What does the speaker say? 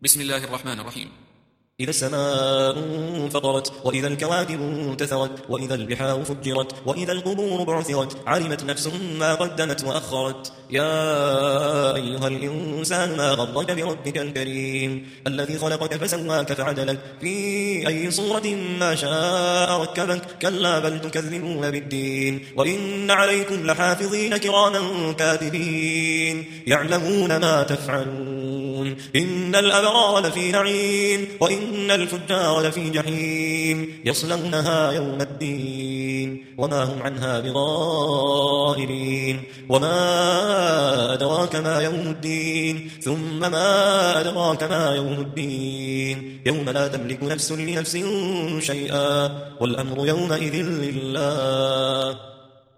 بسم الله الرحمن الرحيم. إذا السماء انفطرت وإذا الكواكب انتثرت وإذا البحار فجرت وإذا القبور بعثرت علمت نفس ما قدمت وأخرت. يا أيها الإنسان ما غرك بربك الكريم الذي خلقك فسواك فعدلك في أي صورة ما شاء ركبك. كلا بل تكذبون بالدين وإن عليكم لحافظين كراما كاتبين يعلمون ما تفعلون. إن الأبرار لفي نعيم وإن الفجار لفي جحيم يصلونها يوم الدين وما هم عنها بغائبين. وما أدراك ما يوم الدين ثم ما أدراك ما يوم الدين يوم لا تملك نفس لنفس شيئا والأمر يومئذ لله.